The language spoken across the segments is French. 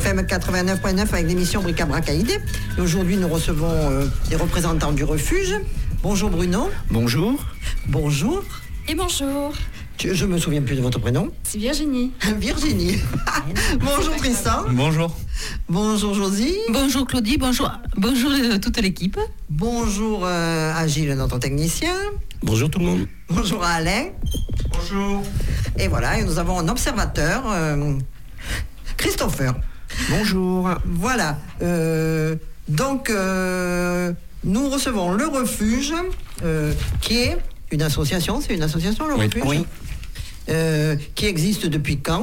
FM 89.9 avec l'émission Bric-à-Brac-Aïdé. Et aujourd'hui, nous recevons des représentants du refuge. Bonjour Bruno. Bonjour. Bonjour. Et bonjour. Je me souviens plus de votre prénom. C'est Virginie. Virginie. Bonjour Tristan. Bonjour. Bonjour Josie. Bonjour Claudie, bonjour toute l'équipe. Bonjour à Gilles, notre technicien. Bonjour tout le monde. Bonjour à Alain. Bonjour. Et voilà, et nous avons un observateur, Christopher. Bonjour. Voilà. Donc, nous recevons le refuge, qui est une association. C'est une association, le refuge. Oui. Qui existe depuis quand?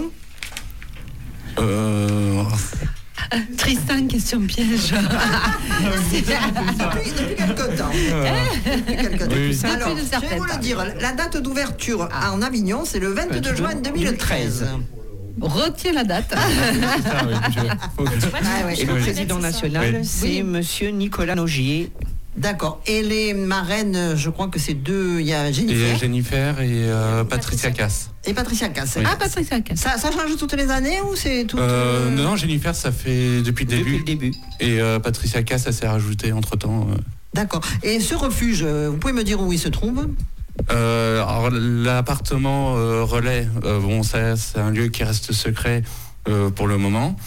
Tristan, question piège. Depuis quelque temps. Oui. Alors, je vais vous le dire, la date d'ouverture en Avignon, c'est le 22 juin 2013. Retiens la date. Et le président national, c'est monsieur Nicolas Nogier. D'accord. Et les marraines, je crois que c'est deux. Il y a Jennifer et Patricia Cass. Et Patricia Cass. Oui. Ah, Patricia Cass. Ça change toutes les années ou c'est tout Non, Jennifer, ça fait depuis le début. Et Patricia Cass, ça s'est rajouté entre-temps. D'accord. Et ce refuge, vous pouvez me dire où il se trouve? Alors, l'appartement relais, ça, c'est un lieu qui reste secret pour le moment.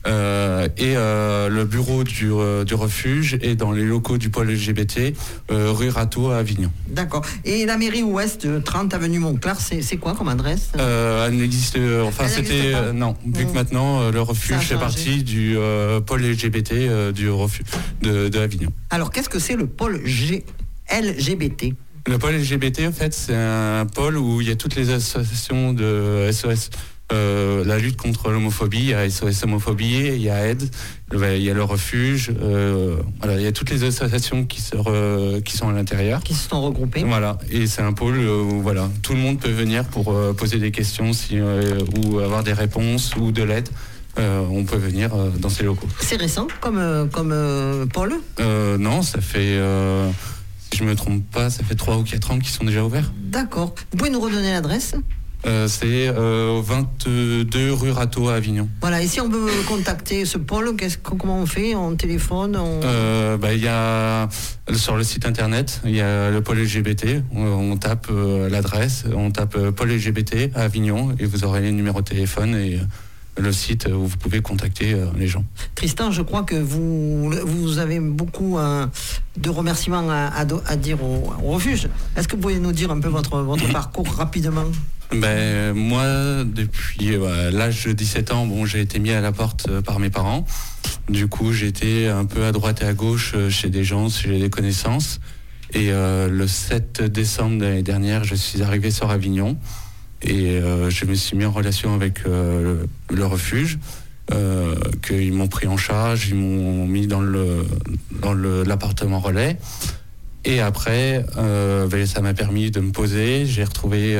Le bureau du refuge est dans les locaux du pôle LGBT, rue Rateau à Avignon. D'accord. Et la mairie ouest, 30 avenue Montclair, c'est quoi comme adresse? Elle n'existe, non, vu que maintenant le refuge fait partie du pôle LGBT du refuge de Avignon. Alors qu'est-ce que c'est le pôle LGBT? Le pôle LGBT, en fait, c'est un pôle où il y a toutes les associations de SOS. La lutte contre l'homophobie, il y a SOS Homophobie, il y a AIDS, il y a le refuge, il y a toutes les associations qui sont à l'intérieur. Qui se sont regroupées. Voilà, et c'est un pôle où tout le monde peut venir pour poser des questions ou avoir des réponses ou de l'aide. On peut venir dans ces locaux. C'est récent comme pôle? Non, ça fait... si je ne me trompe pas, ça fait 3 ou 4 ans qu'ils sont déjà ouverts. D'accord. Vous pouvez nous redonner l'adresse? C'est 22 rue Rateau à Avignon. Voilà, et si on veut contacter ce pôle, comment on fait? On téléphone? Il y a sur le site internet, il y a le pôle LGBT, on tape l'adresse, on tape pôle LGBT à Avignon et vous aurez les numéros de téléphone et le site où vous pouvez contacter les gens. Tristan, je crois que vous avez beaucoup de remerciements à dire au refuge. Est-ce que vous pouvez nous dire un peu votre parcours rapidement? Moi, depuis l'âge de 17 ans, j'ai été mis à la porte par mes parents. Du coup, j'étais un peu à droite et à gauche chez des gens, chez des connaissances. Et le 7 décembre de l'année dernière, je suis arrivé sur Avignon. Et je me suis mis en relation avec le refuge, qu'ils m'ont pris en charge, ils m'ont mis dans l'appartement relais. Et après, ça m'a permis de me poser, j'ai retrouvé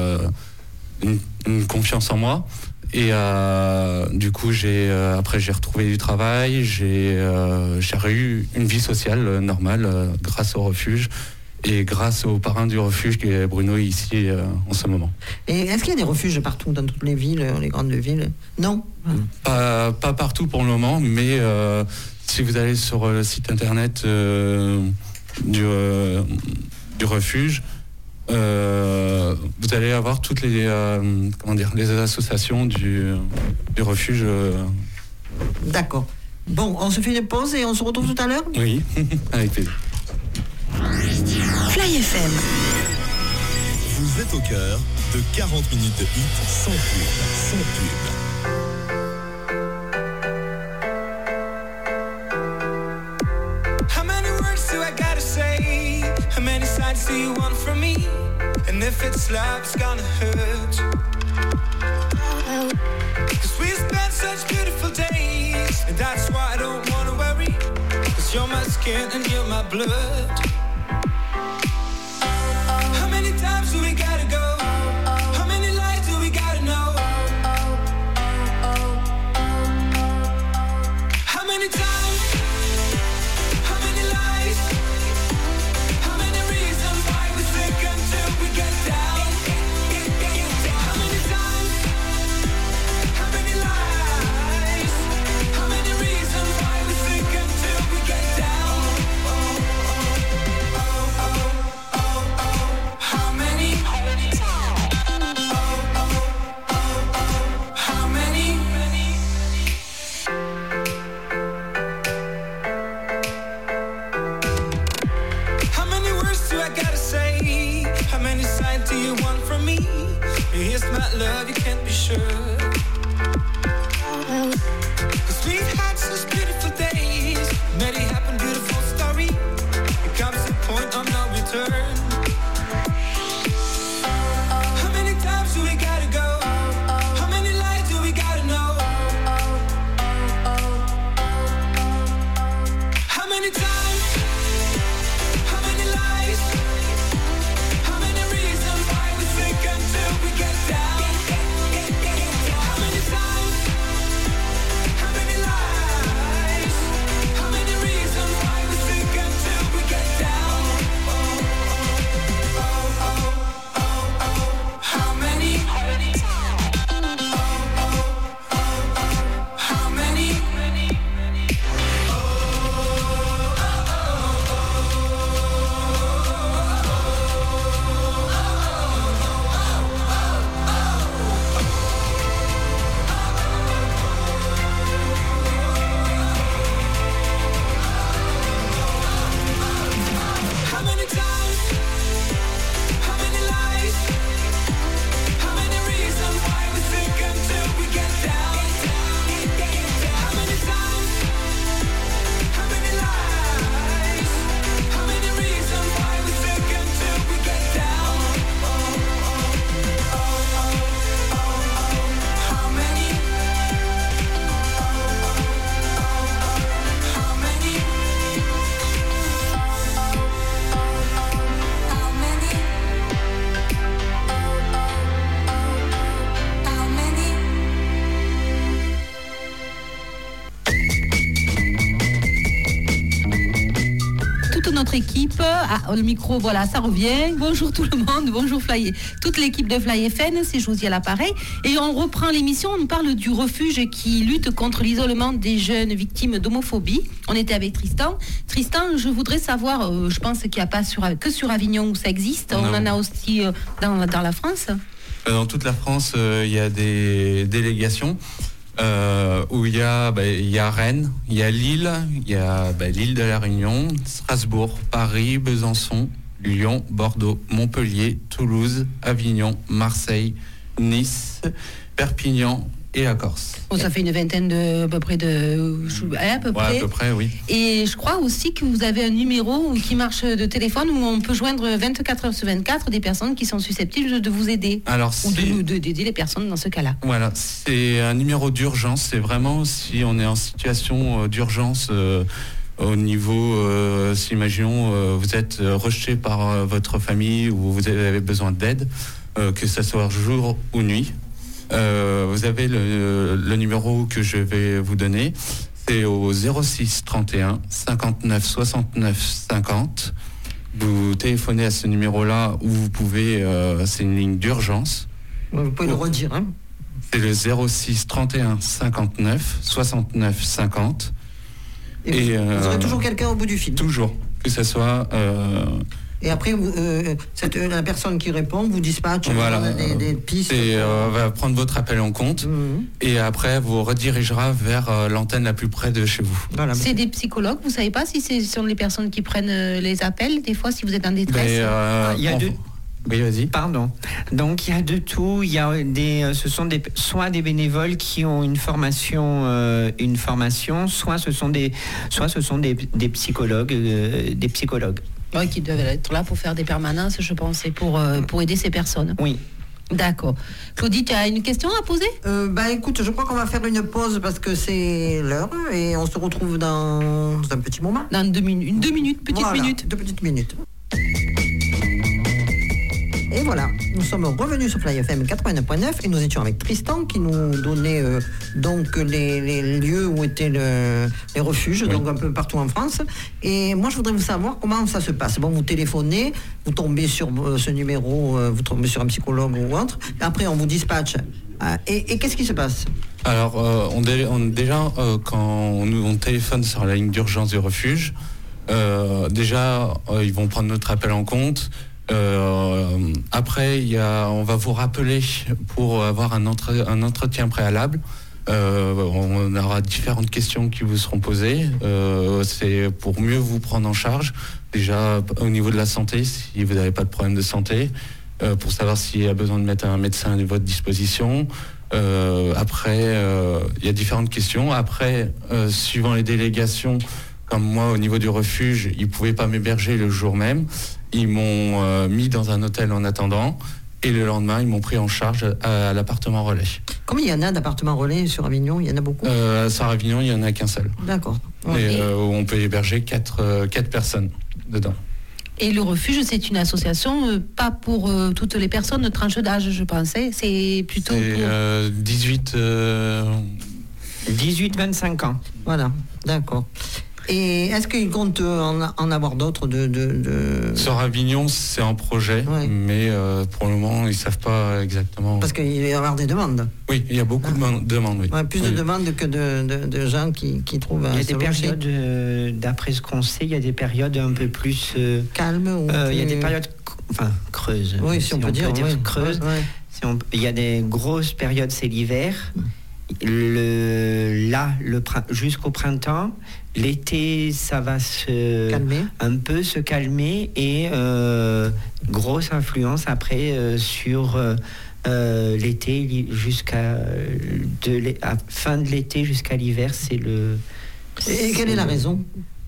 une confiance en moi. Et du coup, j'ai retrouvé du travail, j'ai eu une vie sociale normale grâce au refuge. Et grâce aux parrains du refuge qui est Bruno ici en ce moment. Et est-ce qu'il y a des refuges partout dans toutes les villes, les grandes villes? Non. Pas partout pour le moment, mais si vous allez sur le site internet du refuge, vous allez avoir toutes les associations du refuge. D'accord. Bon, on se fait une pause et on se retrouve tout à l'heure? Oui, avec plaisir. Fly FM. Vous êtes au cœur de 40 minutes de hit sans pub. How many words do I gotta say? How many sides do you want from me? And if it's love, it's gonna hurt. 'Cause we spent such beautiful days, and that's why I don't wanna worry. 'Cause you're my skin and you're my blood. How many times do we gotta go? How many lies do we gotta know? How many times? How many lies? How many reasons why we think until we get down? How many times? How many lies? How that love, you can't be sure. 'Cause we've had such beautiful days, many happen, beautiful story. It comes to a point of no return. How many times do we gotta go? How many lies do we gotta know? How many times? How many lies? How many reasons why we think until we get down? How many times? How many lies? How many reasons why we think until we get down? How many? How many? How many times? How many lies? How many reasons why we think until we get down? How many times? How many lies? How many reasons why we think until we get down? How many? How many? Toute notre équipe, le micro, voilà, ça revient. Bonjour tout le monde, bonjour toute l'équipe de Fly FM, c'est Josie à l'appareil. Et on reprend l'émission, on parle du refuge qui lutte contre l'isolement des jeunes victimes d'homophobie. On était avec Tristan. Tristan, je voudrais savoir, je pense qu'il n'y a pas que sur Avignon où ça existe, on en a aussi dans la France. Dans toute la France, il y a des délégations où il y a Rennes, il y a Lille, il y a l'île de la Réunion, Strasbourg, Paris, Besançon, Lyon, Bordeaux, Montpellier, Toulouse, Avignon, Marseille, Nice, Perpignan et la Corse. Bon, ça fait une vingtaine à peu près. À peu près, oui. Et je crois aussi que vous avez un numéro qui marche de téléphone où on peut joindre 24 heures sur 24 des personnes qui sont susceptibles de vous aider. Alors, d'aider les personnes dans ce cas-là. Voilà, c'est un numéro d'urgence. C'est vraiment si on est en situation d'urgence au niveau, si imaginons vous êtes rejeté par votre famille ou vous avez besoin d'aide, que ce soit jour ou nuit. Vous avez le numéro que je vais vous donner, c'est au 06 31 59 69 50. Vous téléphonez à ce numéro-là où vous pouvez, c'est une ligne d'urgence. Vous pouvez le redire, hein. C'est le 06 31 59 69 50. Et vous aurez toujours quelqu'un au bout du fil. Toujours, que ce soit... Et après, la personne qui répond vous dispatche des pistes. Va prendre votre appel en compte et après vous redirigera vers l'antenne la plus près de chez vous. Voilà. C'est des psychologues, vous savez pas si ce sont les personnes qui prennent les appels, des fois si vous êtes en détresse. Il y a Oui, vas-y. Pardon. Donc il y a de tout. Il y a ce sont soit des bénévoles qui ont une formation, soit ce sont des psychologues, Oui, qui doivent être là pour faire des permanences, je pense, et pour aider ces personnes. Oui. D'accord. Claudie, tu as une question à poser ? Écoute, je crois qu'on va faire une pause parce que c'est l'heure et on se retrouve dans un petit moment. Dans deux minutes, Deux petites minutes. Et voilà, nous sommes revenus sur Fly FM 89.9 et nous étions avec Tristan qui nous donnait donc les lieux où étaient les refuges, donc un peu partout en France. Et moi, je voudrais vous savoir comment ça se passe. Bon, vous téléphonez, vous tombez sur ce numéro, vous tombez sur un psychologue ou autre. Après, on vous dispatche. Et qu'est-ce qui se passe ? Alors, quand on téléphone sur la ligne d'urgence du refuge, ils vont prendre notre appel en compte. Après, on va vous rappeler pour avoir un entretien préalable. On aura différentes questions qui vous seront posées. C'est pour mieux vous prendre en charge. Déjà, au niveau de la santé, si vous n'avez pas de problème de santé. pour savoir s'il y a besoin de mettre un médecin à votre disposition. Après, il y a différentes questions. Après, suivant les délégations, comme moi au niveau du refuge, ils ne pouvaient pas m'héberger le jour même. Ils m'ont mis dans un hôtel en attendant. Et le lendemain, ils m'ont pris en charge à l'appartement relais. Combien il y en a d'appartements relais sur Avignon? Il y en a beaucoup? Sur Avignon, il n'y en a qu'un seul. D'accord. Et on peut héberger 4 personnes dedans. Et le refuge, c'est une association, pas pour toutes les personnes de tranche d'âge, je pensais. C'est plutôt pour... 18-25 ans. Voilà, d'accord. Et est-ce qu'ils comptent en avoir d'autres Sur Avignon, c'est en projet, mais pour le moment, ils ne savent pas exactement. Parce qu'il va y avoir des demandes. Oui, il y a beaucoup de demandes. Oui. Ouais, plus de demandes que de gens qui trouvent. Il y a des périodes, d'après ce qu'on sait, il y a des périodes un peu plus calmes. Il y a des périodes creuses. Oui, si on peut dire creuses. Ouais. Il y a des grosses périodes, c'est l'hiver. Jusqu'au printemps, l'été, ça va un peu se calmer et grosse influence après sur l'été jusqu'à fin de l'été jusqu'à l'hiver, c'est le. Et quelle est la raison?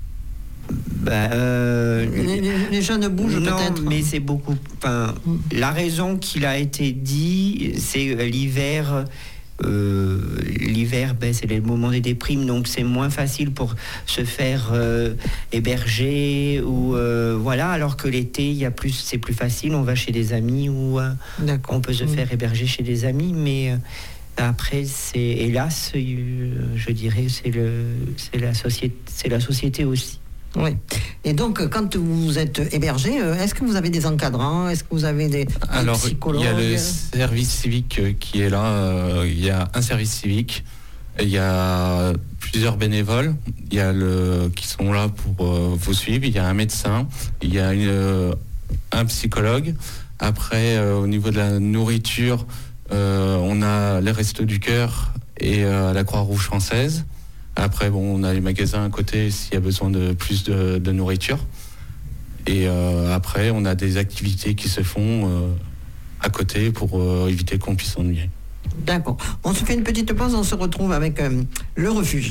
Les jeunes bougent peut-être. Non, mais c'est beaucoup. La raison qu'il a été dit, c'est l'hiver. L'hiver, c'est le moment des déprimes, donc c'est moins facile pour se faire héberger ou voilà. Alors que l'été, c'est plus facile. On va chez des amis ou on peut se faire héberger chez des amis, mais après, c'est hélas, je dirais, c'est la société aussi. Oui. Et donc, quand vous êtes hébergé, est-ce que vous avez des encadrants? Est-ce que vous avez des psychologues? Il y a le service civique qui est là. Il y a un service civique. Il y a plusieurs bénévoles. Il y a qui sont là pour vous suivre. Il y a un médecin. Il y a un psychologue. Après, au niveau de la nourriture, on a les Restos du Cœur et la Croix-Rouge française. Après, on a les magasins à côté s'il y a besoin de plus de nourriture. Et après, on a des activités qui se font à côté pour éviter qu'on puisse s'ennuyer. D'accord. On se fait une petite pause, on se retrouve avec le refuge.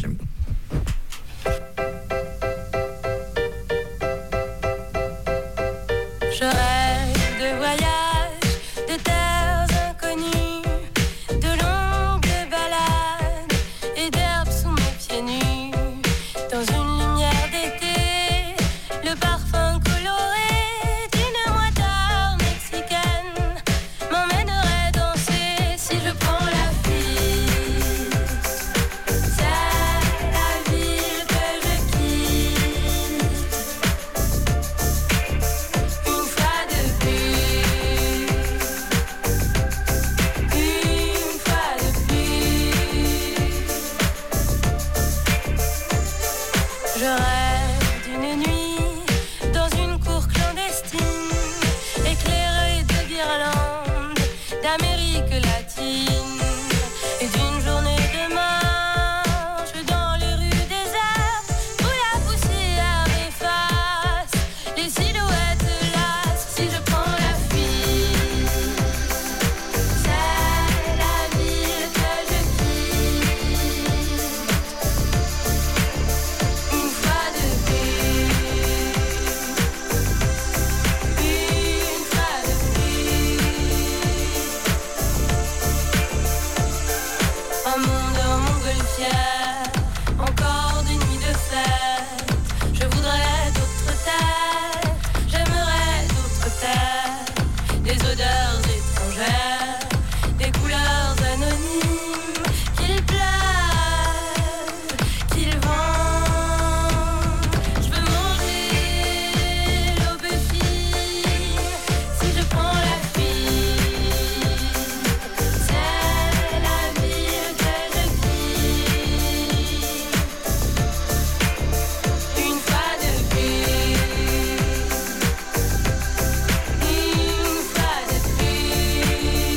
Je rêve de voyages, de terres inconnues, de longues balades et d'herbes sous mes pieds nus. Dans une lumière d'été, le parfum coloré d'une moitarde mexicaine m'emmènerait danser si je prends la fuite. C'est la ville que je quitte. Une fois de plus, je rêve d'une nuit dans une cour clandestine, éclairée de guirlandes d'Amérique latine, et d'une journée de marche dans les rues désertes où la poussière efface les silhouettes lasses. Si je prends la fuite, c'est la ville que je quitte. Une fois de plus, un monde en montgolfière, encore des nuits de fête. Je voudrais d'autres terres, j'aimerais d'autres terres, des odeurs étrangères, des couleurs anonymes, qu'il pleuve, qu'il vente. Je veux manger l'aubergine si je prends la fuite. C'est la ville que je quitte. Une fois de plus, une fois de plus.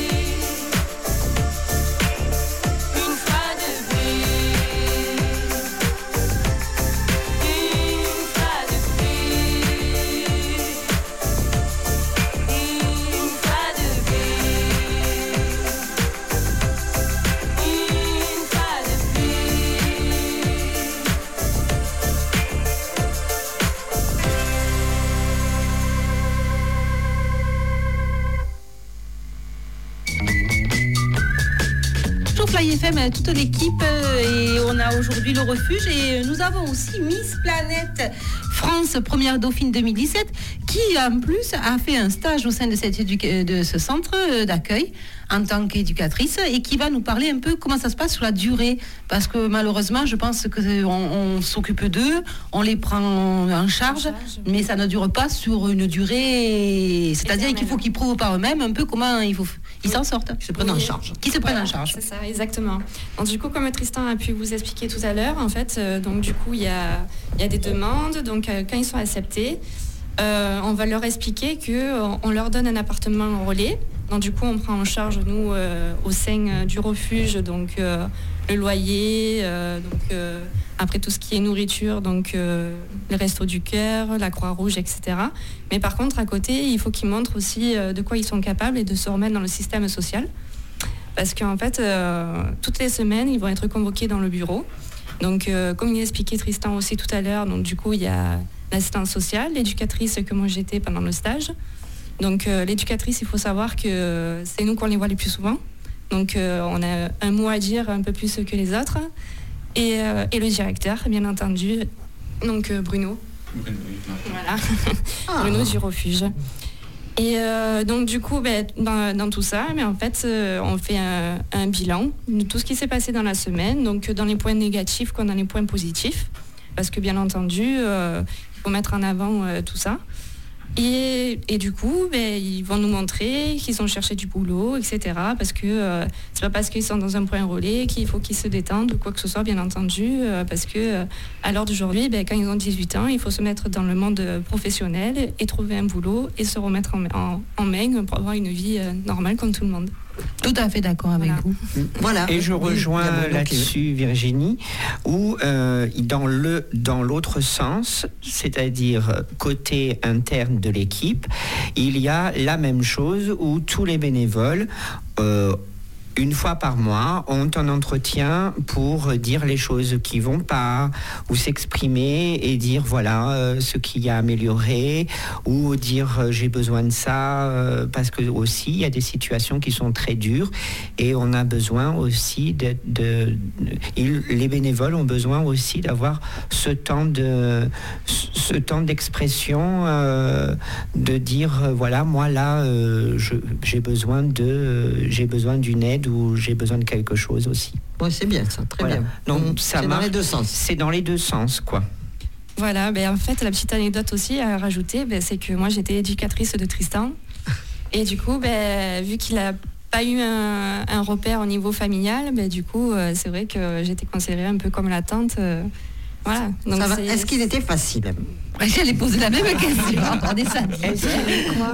Fly FM, toute l'équipe, et on a aujourd'hui le refuge, et nous avons aussi Miss Planète France, première dauphine 2017, qui en plus a fait un stage au sein de ce centre d'accueil en tant qu'éducatrice, et qui va nous parler un peu comment ça se passe sur la durée, parce que malheureusement je pense qu'on s'occupe d'eux, on les prend en charge, mais ça ne dure pas sur une durée, c'est-à-dire qu'il faut qu'ils prouvent par eux-mêmes un peu comment ils s'en sortent, qu'ils se prennent en charge. C'est ça, exactement. Donc du coup, comme Tristan a pu vous expliquer tout à l'heure, en fait, donc du coup il y a des demandes, donc quand ils sont acceptés, on va leur expliquer qu'on leur donne un appartement en relais. Donc du coup, on prend en charge, nous, au sein du refuge, donc le loyer, après tout ce qui est nourriture, donc les restos du cœur, la Croix-Rouge, etc. Mais par contre, à côté, il faut qu'ils montrent aussi de quoi ils sont capables et de se remettre dans le système social. Parce qu'en fait, toutes les semaines, ils vont être convoqués dans le bureau. Donc, comme il expliquait Tristan aussi tout à l'heure, donc du coup, il y a l'assistante sociale, l'éducatrice que moi j'étais pendant le stage. Donc l'éducatrice, il faut savoir que c'est nous qu'on les voit les plus souvent. Donc on a un mot à dire un peu plus que les autres. Et le directeur, bien entendu, donc Bruno. Voilà, Bruno du refuge. Et donc du coup, dans tout ça, mais en fait, on fait un bilan de tout ce qui s'est passé dans la semaine, donc dans les points négatifs comme dans les points positifs. Parce que bien entendu, il faut mettre en avant tout ça. Et du coup, ils vont nous montrer qu'ils ont cherché du boulot, etc. Parce que c'est pas parce qu'ils sont dans un point relais qu'il faut qu'ils se détendent ou quoi que ce soit, bien entendu. Parce que à l'heure d'aujourd'hui, quand ils ont 18 ans, il faut se mettre dans le monde professionnel et trouver un boulot et se remettre en main pour avoir une vie normale comme tout le monde. Tout à fait d'accord avec vous. Voilà. Et je rejoins là-dessus Virginie, où dans l'autre sens, c'est-à-dire côté interne de l'équipe, il y a la même chose où tous les bénévoles une fois par mois, ont un entretien pour dire les choses qui vont pas, ou s'exprimer et dire voilà ce qu'il y a amélioré, ou dire j'ai besoin de ça, parce que aussi il y a des situations qui sont très dures et on a besoin aussi les bénévoles ont besoin aussi d'avoir ce temps d'expression, de dire voilà moi là j'ai besoin d'une aide ou j'ai besoin de quelque chose aussi. Ouais, c'est bien ça, très bien. Donc ça marche dans les deux sens. C'est dans les deux sens, quoi. Voilà, en fait, la petite anecdote aussi à rajouter, c'est que moi j'étais éducatrice de Tristan. Et du coup, vu qu'il n'a pas eu un repère au niveau familial, du coup, c'est vrai que j'étais considérée un peu comme la tante. Voilà. Donc est-ce qu'il était facile? J'allais poser la même question. Attendez ça. Est-ce qu'il est quoi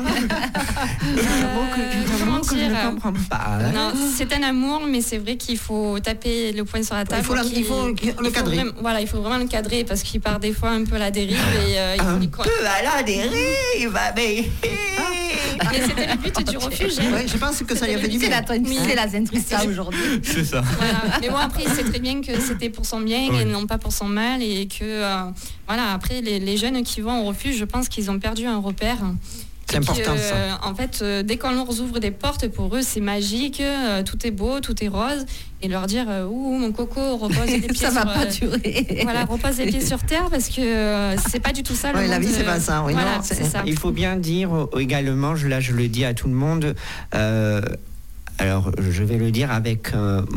Comment dire, je ne comprends pas. Non, c'est un amour, mais c'est vrai qu'il faut taper le poing sur la table. Il faut le cadrer. Il faut vraiment le cadrer parce qu'il part des fois un peu à la dérive. Un peu à la dérive, mais c'était le but du refuge. Ouais, je pense que ça lui a fait du bien. C'est la Zentrista aujourd'hui. C'est ça. Voilà. Mais bon, après, il sait très bien que c'était pour son bien et non pas pour son mal. Et que, après, les jeunes qui vont au refuge, je pense qu'ils ont perdu un repère. C'est important ça. En fait, dès qu'on leur ouvre des portes, pour eux, c'est magique, tout est beau, tout est rose. Et leur dire, mon coco, repose les pieds ça va pas durer. Voilà, repose les pieds sur terre parce que c'est pas du tout ça. La vie, c'est pas ça. Oui, voilà, non, c'est ça. Il faut bien dire également, je le dis à tout le monde, alors, je vais le dire avec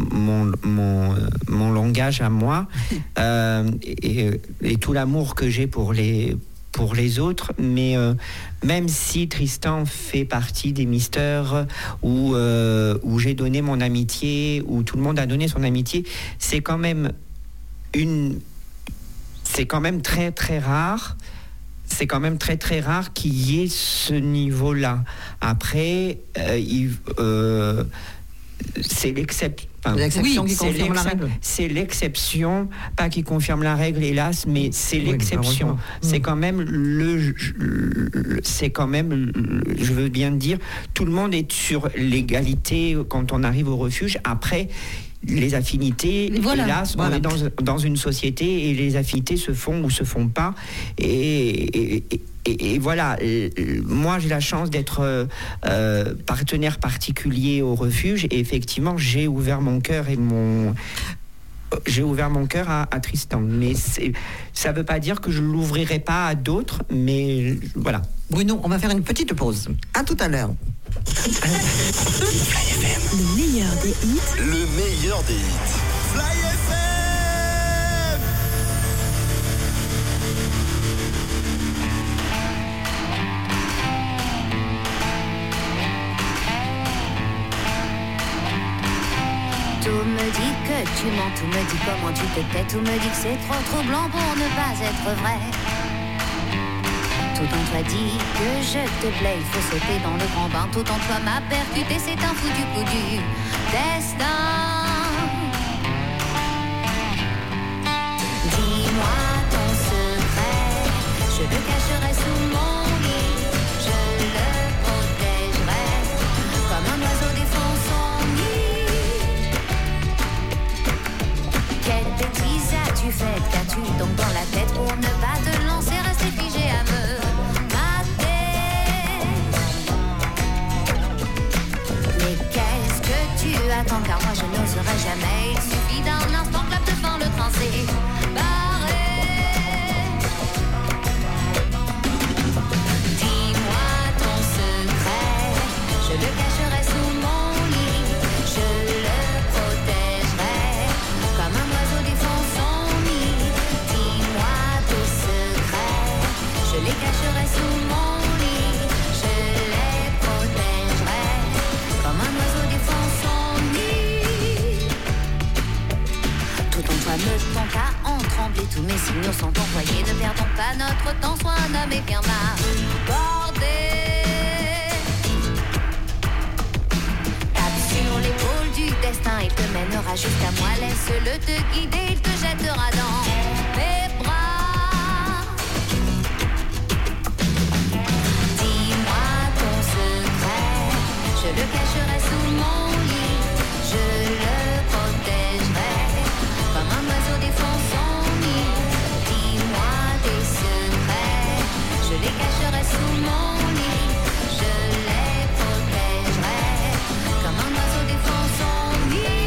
mon langage à moi et tout l'amour que j'ai pour les autres, mais même si Tristan fait partie des misters où j'ai donné mon amitié, où tout le monde a donné son amitié, c'est quand même très très rare. C'est quand même très très rare qu'il y ait ce niveau-là. Après, c'est l'exception. L'exception qui confirme la règle. C'est l'exception, pas qui confirme la règle, hélas, mais c'est l'exception. C'est quand même je veux bien dire, tout le monde est sur l'égalité quand on arrive au refuge. Après, les affinités, Voilà. hélas, on est dans une société et les affinités se font ou se font pas. Et voilà, moi j'ai la chance d'être partenaire particulier au refuge et effectivement j'ai ouvert mon cœur à Tristan. Mais ça ne veut pas dire que je ne l'ouvrirai pas à d'autres, mais voilà. Bruno, on va faire une petite pause. À tout à l'heure. Le meilleur des hits. Le meilleur des hits. Fly FM. Tout me dit que tu mens, tout me dit comment tu te tais, tout me dit que c'est trop troublant pour ne pas être vrai. Tout en toi dit que je te plais, il faut sauter dans le grand bain. Tout en toi m'a percuté, c'est un foutu coup du destin. Dis-moi ton secret, je le cacherai sous mon lit, je le protégerai comme un oiseau défend son nid. Quelle bêtise as-tu faite, qu'as-tu donc dans la tête pour ne pas te lancer, rester figé à me mater? Mais qu'est-ce que tu attends, car moi je n'oserai jamais. Il suffit d'un instant, clap de fin, le train s'est barré. Dis-moi ton secret, je le cacherai sous mon lit, je le protégerai comme un oiseau défend son nid. Dis-moi tes secrets, je les cacherai sous mon lit, je les protégerai comme un oiseau défend son nid. Tout en toi me tente à en trembler, tous mes signaux sont envoyés. Ne perdons pas notre temps, sois un homme et viens m'aborder. Tape sur l'épaule du destin, il te mènera jusqu'à moi. Laisse-le te guider, il te jettera dans mes bras. Dis-moi ton secret, je le cacherai sous mon lit, je le protégerai comme un oiseau défend son nid. Dis-moi tes secrets, je les cacherai sous mon lit, je les protégerai comme un oiseau défend son nid.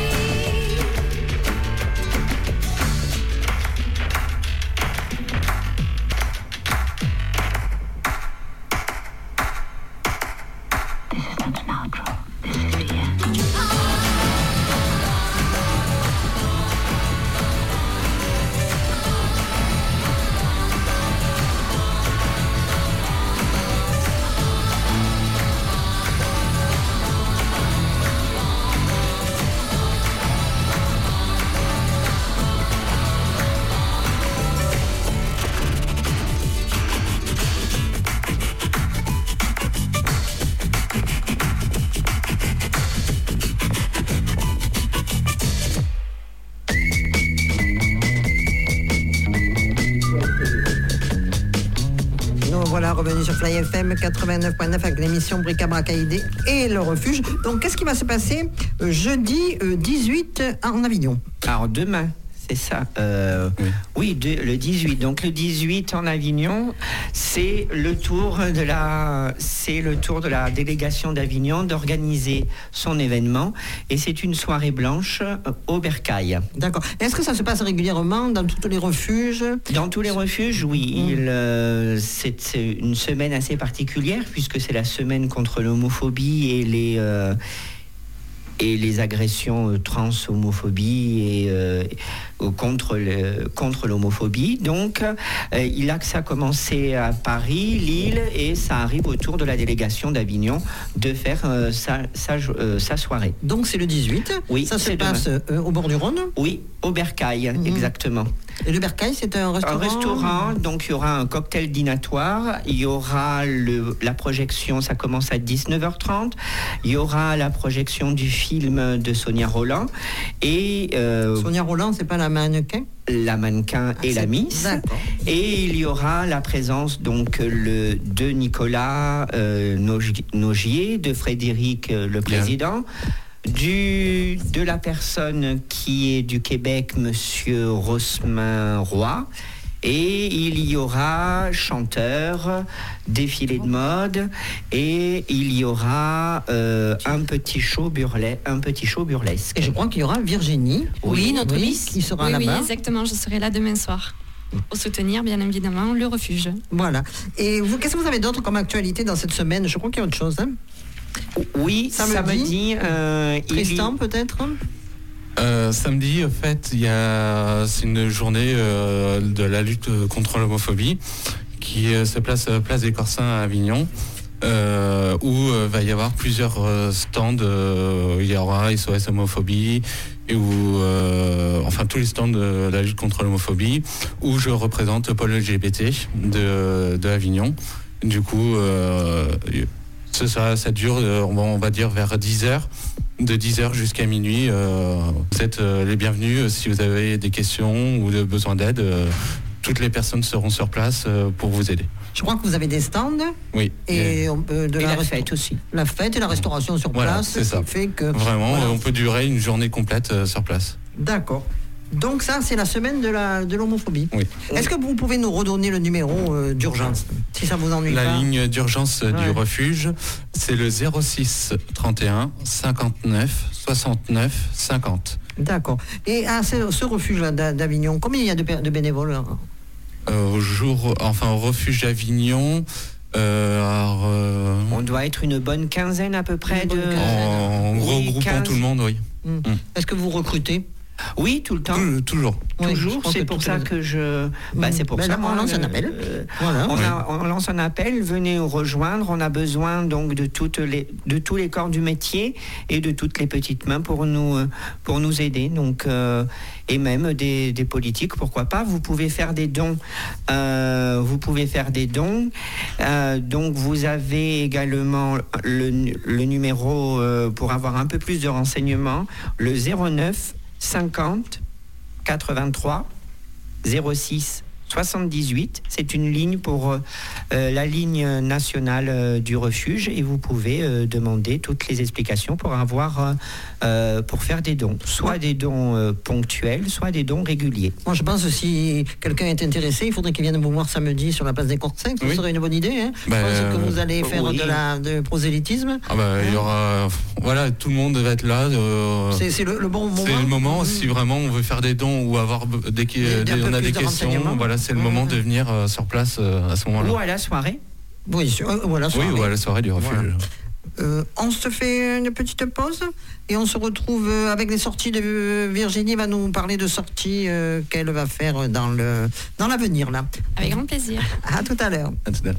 Voilà, revenu sur Fly FM 89.9 avec l'émission Bric-à-Brac-Aïdé et le refuge. Donc, qu'est-ce qui va se passer jeudi 18 en Avignon? Alors, demain, c'est ça. Oui, le 18. Donc, le 18 en Avignon, c'est le tour de la délégation d'Avignon d'organiser son événement. Et c'est une soirée blanche au Bercail. D'accord. Est-ce que ça se passe régulièrement dans tous les refuges? Dans tous les refuges, oui. C'est une semaine assez particulière puisque c'est la semaine contre l'homophobie et les agressions trans-homophobie et contre l'homophobie. Donc, ça a commencé à Paris, Lille, et ça arrive autour de la délégation d'Avignon de faire sa soirée. Donc, c'est le 18. Oui, ça se passe au bord du Rhône? Oui, au Bercail, exactement. Et le Bercail, c'est un restaurant? Un restaurant, donc il y aura un cocktail dînatoire, il y aura la projection, ça commence à 19h30, il y aura la projection du film de Sonia Rolland. Et Sonia Rolland, c'est pas la mannequin? La mannequin et la Miss. D'accord. Et il y aura la présence donc de Nicolas Nogier, de Frédéric le président, de la personne qui est du Québec, Monsieur Rosemain Roy. Et il y aura chanteur, défilé de mode, et il y aura un petit show burlesque. Et je crois qu'il y aura Virginie, notre Miss, qui sera oui, là-bas. Oui, exactement. Je serai là demain soir pour soutenir, bien évidemment, le refuge. Voilà. Et vous, qu'est-ce que vous avez d'autre comme actualité dans cette semaine? Je crois qu'il y a autre chose. Hein? Oui, samedi. Tristan, peut-être. Samedi, en fait, c'est une journée de la lutte contre l'homophobie qui se place place des Corsins à Avignon, où va y avoir plusieurs stands. Il y aura SOS homophobie, où enfin tous les stands de la lutte contre l'homophobie, où je représente Pôle LGBT de Avignon. Du coup, ça dure, on va dire, vers 10h. De 10h jusqu'à minuit. Vous êtes les bienvenus si vous avez des questions ou besoin d'aide. Toutes les personnes seront sur place pour vous aider. Je crois que vous avez des stands. Oui. Et la fête aussi. La fête et la restauration sur place. C'est ça. Fait que, vraiment, on peut durer une journée complète sur place. D'accord. Donc ça, c'est la semaine de l'homophobie. Oui. Est-ce que vous pouvez nous redonner le numéro d'urgence, si ça vous ennuie pas? La ligne d'urgence du refuge, c'est le 06 31 59 69 50. D'accord. Et à ce refuge-là d'Avignon, combien il y a de bénévoles? Au refuge d'Avignon, on doit être une bonne quinzaine à peu près. En regroupant tout le monde, oui. Est-ce que vous recrutez? Oui, tout le temps. Toujours. Toujours. C'est pour ça que je. C'est pour ça. On lance un appel. Voilà. On lance un appel. Venez nous rejoindre. On a besoin donc de tous les corps du métier et de toutes les petites mains pour nous aider. Donc et même des politiques, pourquoi pas. Vous pouvez faire des dons. Donc vous avez également le numéro pour avoir un peu plus de renseignements. Le 09 50 83 06 78. C'est une ligne pour la ligne nationale du refuge et vous pouvez demander toutes les explications pour faire des dons. Soit des dons ponctuels, soit des dons réguliers. Moi, je pense que si quelqu'un est intéressé, il faudrait qu'il vienne vous voir samedi sur la place des Corsins. Ce serait une bonne idée. Hein. Je pense que vous allez faire de prosélytisme. Il y aura... Voilà, tout le monde va être là. C'est le bon moment. C'est le moment. Si vraiment on veut faire des dons ou avoir on a des questions, voilà, c'est le moment de venir sur place à ce moment-là. Ou à la soirée. Oui, ou à la soirée. Oui, ou à la soirée du refuge. Voilà. On se fait une petite pause et on se retrouve avec les sorties de Virginie. Va nous parler de sorties qu'elle va faire dans l'avenir là. Avec grand plaisir. À tout à l'heure. À tout à l'heure.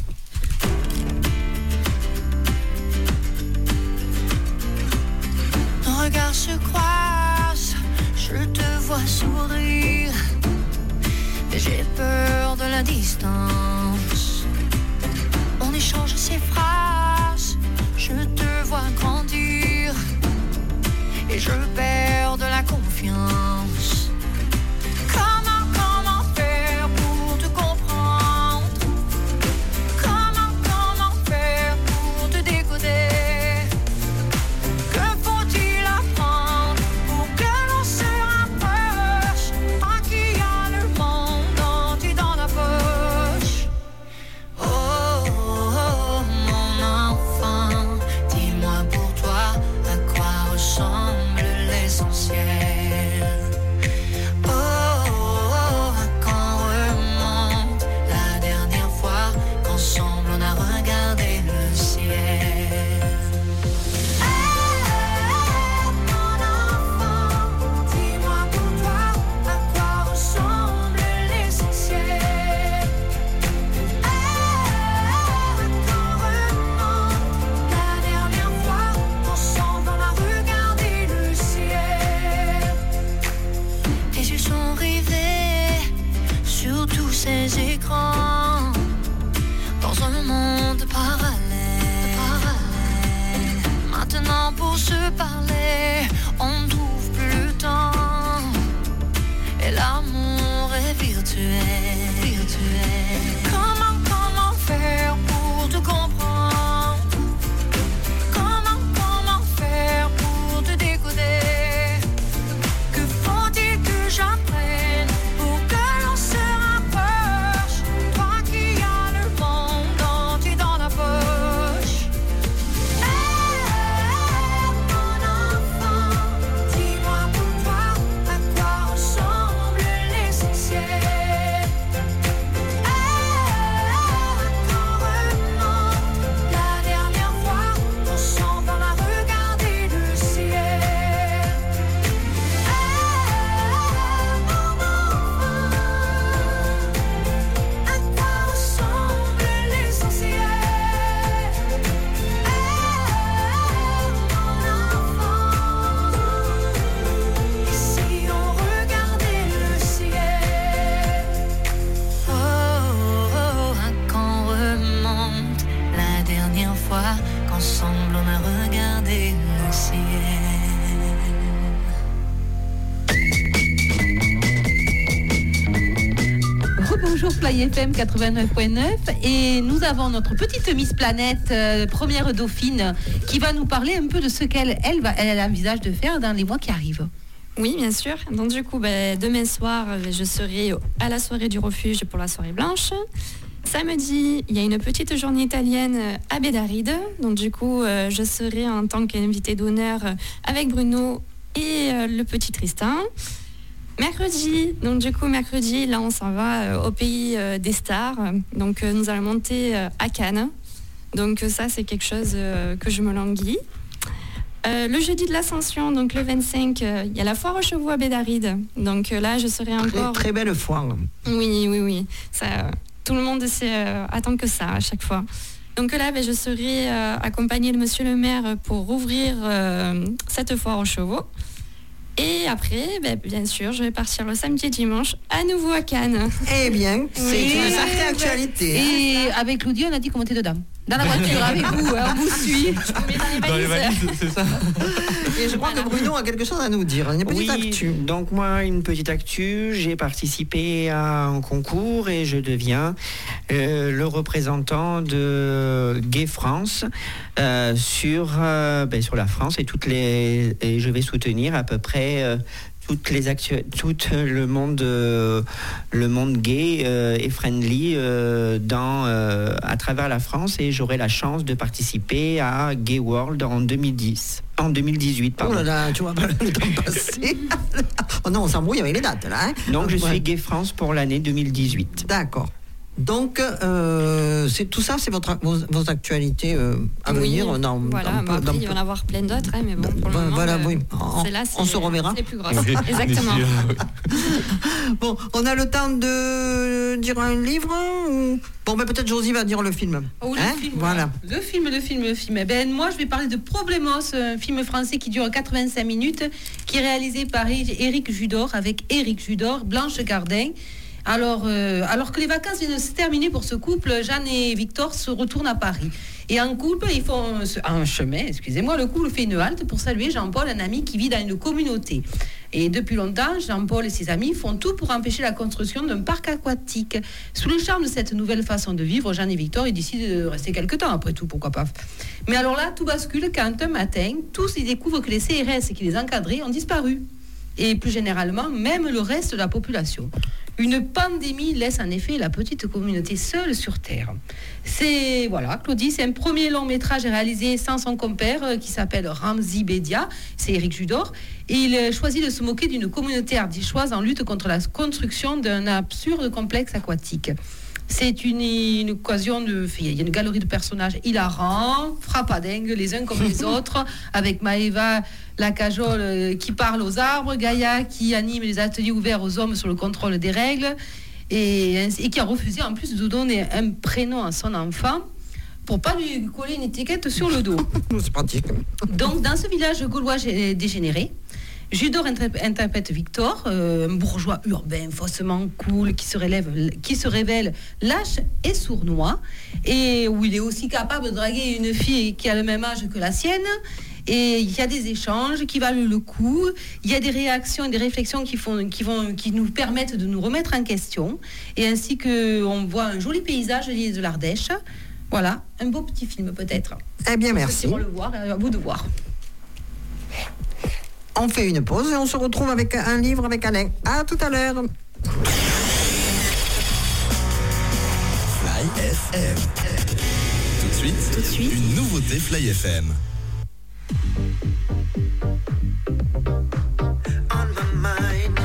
Nos regards se croisent, je te vois sourire. J'ai peur de la distance. On échange ces phrases, je te vois grandir. Et je perds de la confiance. Comment faire pour te comprendre? Comment faire pour te décoder? Que faut-il apprendre pour que l'on se rapproche? Toi qui as le monde entier dans la poche. Oh, mon enfant, dis-moi pour toi à quoi ressemble l'essentiel. Oh, à quand remonte la dernière fois qu'ensemble on a regardé le ciel. Mon enfant, dis-moi pour toi à quoi ressemble l'essentiel. Quand remonte la dernière fois qu'ensemble on a regardé le ciel. Tes yeux sont rivés sur tous ces écrans dans un monde parallèle. Maintenant pour se parler, on ne trouve plus le temps. Et l'amour est virtuel. Comment faire pour te comprendre? Comment faire pour te découvrir? toujours Fly FM 89.9 et nous avons notre petite Miss Planète, première dauphine, qui va nous parler un peu de ce qu'elle envisage de faire dans les mois qui arrivent. Oui, bien sûr. Donc du coup, demain soir, je serai à la soirée du refuge pour la soirée blanche. Samedi, il y a une petite journée italienne à Bédaride. Donc du coup, je serai en tant qu'invité d'honneur avec Bruno et le petit Tristan. Mercredi, là on s'en va au pays des stars. Donc nous allons monter à Cannes. Donc ça c'est quelque chose que je me languis. Le jeudi de l'Ascension, donc le 25, il y a la foire aux chevaux à Bédaride. Donc là je serai encore... Très belle foire. Oui. Ça, tout le monde attend que ça à chaque fois. Donc là je serai accompagnée de monsieur le maire pour ouvrir cette foire aux chevaux. Et après, bien sûr, je vais partir le samedi et dimanche à nouveau à Cannes. Eh bien, c'est une sacrée actualité. Et avec Claudie, on a dit qu'on était dedans. Dans la voiture avec vous, on vous suit. Dans les valises, c'est ça. Et je crois que Bruno a quelque chose à nous dire. Une petite actu. Donc moi, une petite actu. J'ai participé à un concours et je deviens le représentant de Gay France sur la France et et je vais soutenir à peu près tout le monde gay et friendly à travers la France, et j'aurai la chance de participer à Gay World en 2018, pardon. Oh là là, tu vois pas le temps passer. Oh non, on s'embrouille avec les dates là. Hein. Donc je suis Gay France pour l'année 2018. D'accord. Donc, tout ça, c'est vos actualités à venir. Après, il va y en avoir plein d'autres, hein, mais bon, pour le moment, oui. On se reverra. C'est les plus grosses. Exactement. Bon, on a le temps de dire un livre ou... Bon, peut-être Josie va dire le film. Oh, le film, voilà. Le film. Moi, je vais parler de Problemos, un film français qui dure 85 minutes, qui est réalisé par Éric Judor, avec Éric Judor, Blanche Gardin. Alors que les vacances viennent de se terminer pour ce couple, Jeanne et Victor se retournent à Paris. Et en couple, ils font un chemin, le couple fait une halte pour saluer Jean-Paul, un ami qui vit dans une communauté. Et depuis longtemps, Jean-Paul et ses amis font tout pour empêcher la construction d'un parc aquatique. Sous le charme de cette nouvelle façon de vivre, Jeanne et Victor ils décident de rester quelque temps, après tout, pourquoi pas. Mais alors là, tout bascule quand un matin, tous ils découvrent que les CRS qui les encadraient ont disparu. Et plus généralement, même le reste de la population. Une pandémie laisse en effet la petite communauté seule sur Terre. Claudie, c'est un premier long métrage réalisé sans son compère qui s'appelle Ramzi Bedia, c'est Éric Judor, et il choisit de se moquer d'une communauté ardéchoise en lutte contre la construction d'un absurde complexe aquatique. C'est une occasion il y a une galerie de personnages hilarants, frappadingues les uns comme les autres, avec Maëva la cajole qui parle aux arbres, Gaïa qui anime les ateliers ouverts aux hommes sur le contrôle des règles, et qui a refusé en plus de donner un prénom à son enfant pour pas lui coller une étiquette sur le dos. C'est pratique. Donc dans ce village gaulois dégénéré, Judor interprète Victor, un bourgeois urbain faussement cool qui se révèle lâche et sournois, et où il est aussi capable de draguer une fille qui a le même âge que la sienne. Et il y a des échanges qui valent le coup, il y a des réactions et des réflexions qui nous permettent de nous remettre en question, et ainsi qu'on voit un joli paysage de l'Ardèche. Voilà, un beau petit film peut-être. Eh bien, merci. On le voir, à vous de voir. On fait une pause et on se retrouve avec un livre avec Alain. À tout à l'heure. Fly FM. Tout de suite, une nouveauté Fly FM. On my mind.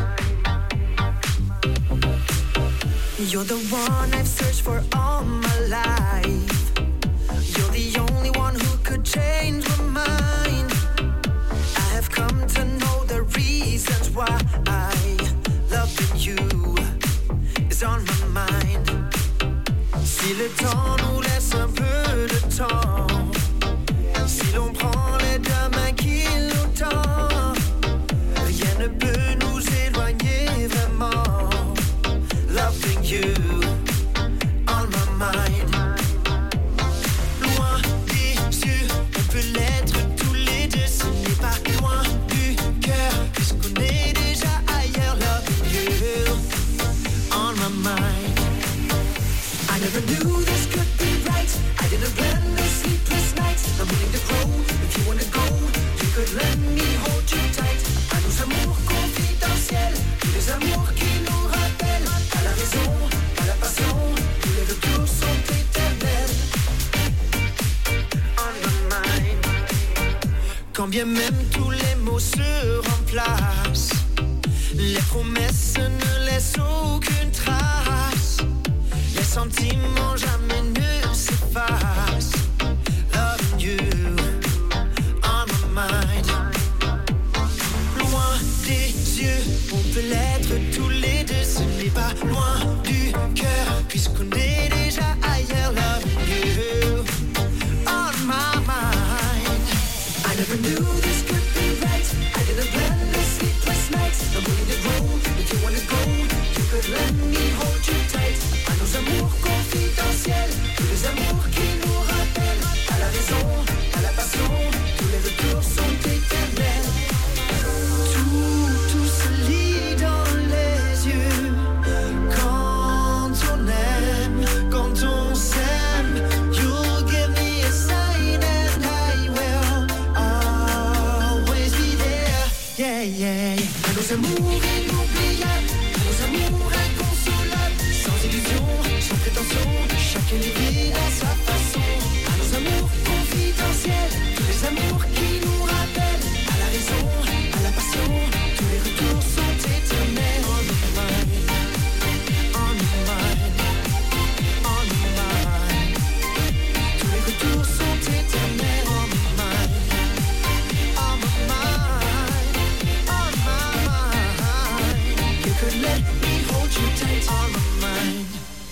You're the one I've searched for all my life. You're the only one who could change my mind. I have come to know the reasons why loving you is on my mind. Si le temps nous laisse un peu de temps, si l'on prend les deux mains qui nous tendent, rien ne peut nous éloigner vraiment. Loving you on my mind. Loin des yeux, on peut l'être tous les deux. Ce n'est pas loin du cœur, puisqu'on est déjà ailleurs. Loving you on my mind. let me hold you tight. À nos amours confidentiels, tous les amours qui nous rappellent à la raison, à la passion, tous les retours sont éternels. On my mind. Quand bien même tous les mots se remplacent, les promesses ne laissent aucune trace, les sentiments jamais ne s'effacent. Loving you on my mind. Loin des yeux, on peut l'être tous les deux, ce n'est pas loin du cœur, puisqu'on est déjà ailleurs. Loving you on my mind. I never knew this could be right. I didn't plan the sleepless nights. I'm willing to grow. If you wanna go, you could let me hold you tight. À nos amours confidentiels, tous les amours qui nous rappellent à la raison, à la passion, tous les retours sont éternels. Tout se lit dans les yeux quand on aime, quand on s'aime. You'll give me a sign and I will always be there. Yeah, yeah. À nos amours inoubliables, à nos amours inconsolables, sans illusion, sans prétention, chacun vit à sa façon. À nos amours confidentiels, tous les amours qui nous rappellent à la raison, à la passion, tous les retours sont éternels. On my mind, on my mind, on my mind. Tous les retours sont éternels. On my mind, on my mind, on my mind. You could let me hold you tight. On my mind.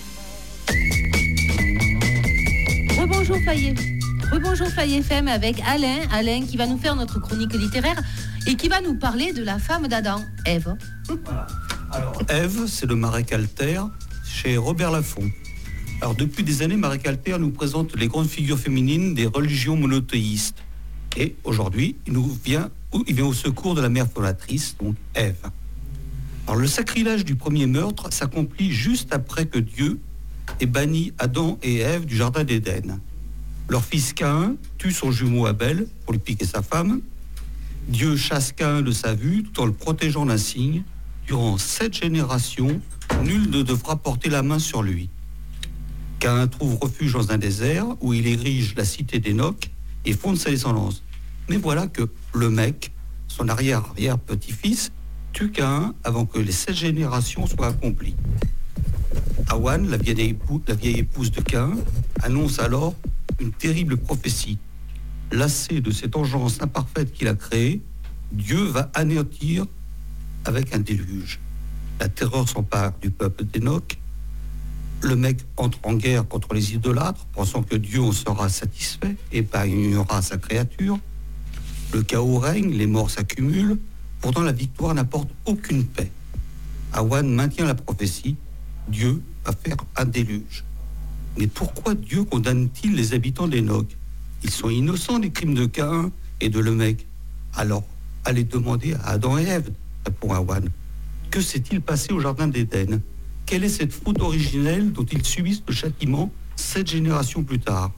Rebonjour Flaye. Rebonjour Flaye FM avec Alain qui va nous faire notre chronique littéraire et qui va nous parler de la femme d'Adam, Ève. Alors, Ève, c'est le Marek Alter chez Robert Laffont. Alors, depuis des années, Marek Alter nous présente les grandes figures féminines des religions monothéistes. Et aujourd'hui, il vient au secours de la mère fondatrice, donc Ève. Alors, le sacrilège du premier meurtre s'accomplit juste après que Dieu ait banni Adam et Ève du jardin d'Éden. Leur fils Caïn tue son jumeau Abel pour lui piquer sa femme. Dieu chasse Caïn de sa vue tout en le protégeant d'un signe. Durant 7 générations, nul ne devra porter la main sur lui. Caïn trouve refuge dans un désert où il érige la cité d'Enoch et fonde sa descendance. Mais voilà que le mec, son arrière-petit-fils, tue Caïn avant que les 7 générations soient accomplies. Hawan, la vieille épouse de Caïn, annonce alors une terrible prophétie. Lassé de cette engeance imparfaite qu'il a créée, Dieu va anéantir avec un déluge. La terreur s'empare du peuple d'Enoch. Le mec entre en guerre contre les idolâtres, pensant que Dieu en sera satisfait et épargnera sa créature. Le chaos règne, les morts s'accumulent. Pourtant, la victoire n'apporte aucune paix. Hawan maintient la prophétie. Dieu va faire un déluge. Mais pourquoi Dieu condamne-t-il les habitants d'Enoch? Ils sont innocents des crimes de Caïn et de Lamech. Alors, allez demander à Adam et Ève, répond Hawan. Que s'est-il passé au jardin d'Éden? Quelle est cette faute originelle dont ils subissent le châtiment 7 générations plus tard?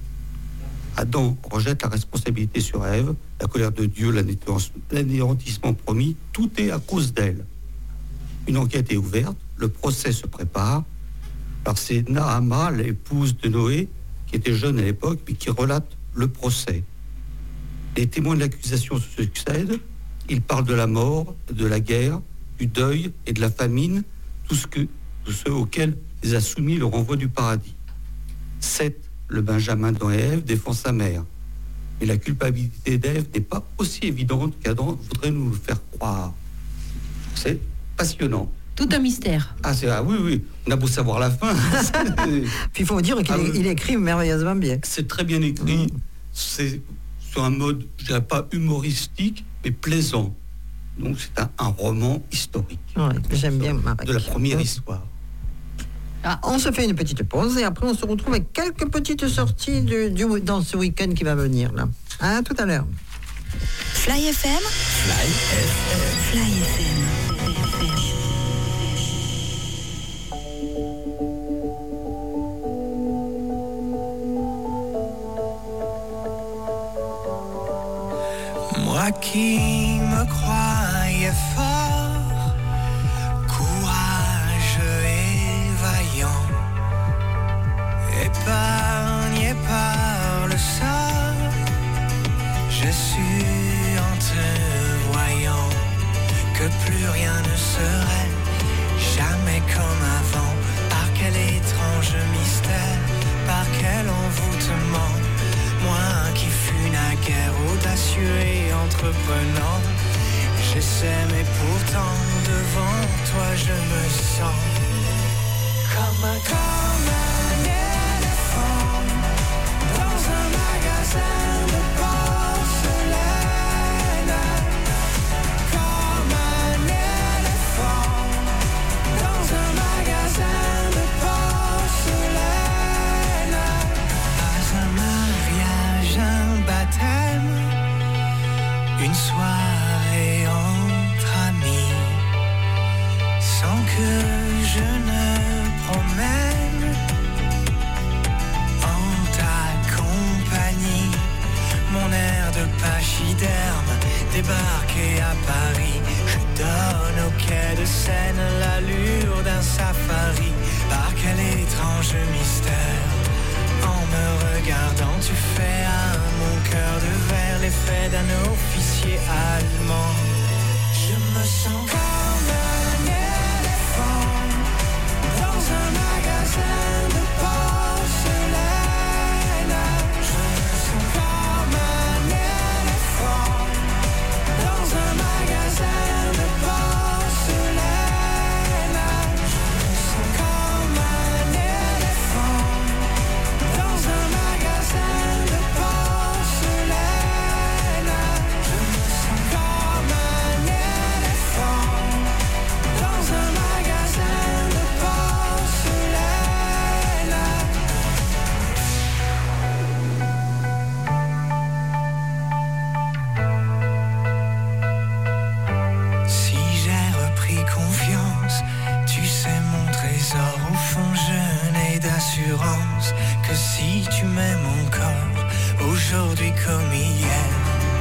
Adam rejette la responsabilité sur Ève, la colère de Dieu, l'anéantissement promis, tout est à cause d'elle. Une enquête est ouverte, le procès se prépare. Alors c'est Nahama, l'épouse de Noé, qui était jeune à l'époque, mais qui relate le procès. Les témoins de l'accusation se succèdent, ils parlent de la mort, de la guerre, du deuil et de la famine, tous ceux auxquels les a soumis le renvoi du paradis. Seth, le Benjamin d'Adam et Ève, défend sa mère. Mais la culpabilité d'Ève n'est pas aussi évidente qu'Adam voudrait nous le faire croire. C'est passionnant. Tout un mystère. Oui, on a beau savoir la fin. Puis il faut dire qu'il écrit merveilleusement bien. C'est très bien écrit. C'est sur un mode, je dirais pas humoristique, mais plaisant. Donc c'est un roman historique. Ouais, j'aime bien Marek. De la première histoire. On se fait une petite pause et après on se retrouve avec quelques petites sorties dans ce week-end qui va venir là. À tout à l'heure. Fly FM. Fly FM. Fly FM. Moi Toi qui me croyais fort, courageux et vaillant, épargné par le sort, je suis en te voyant que plus rien ne serait jamais comme avant. Par quel étrange mystère, par quel envoûtement, moi qui fus naguère audacieux et entreprenant, j'essaie mais pourtant devant toi je me sens comme un éléphant dans un magasin de porcelaine, comme un éléphant dans un magasin de porcelaine. Pas un mariage, un baptême, une soirée entre amis, sans que je ne promène en ta compagnie. Mon air de pachyderme débarqué à Paris, je donne au quai de Seine l'allure d'un safari. Par quel étrange mystère, en me regardant tu fais à mon cœur de verre l'effet d'un officier allemand. Je me sens comme un éléphant dans un magasin de porcelaine. Je me sens comme un éléphant dans un magasin de porcelaine. Je me sens comme un éléphant dans un magasin de porcelaine. Je me sens comme un éléphant dans un magasin de porcelaine. Si j'ai repris confiance, tu sais mon trésor, au fond je n'ai d'assurance que si tu m'aimes encore, aujourd'hui comme hier,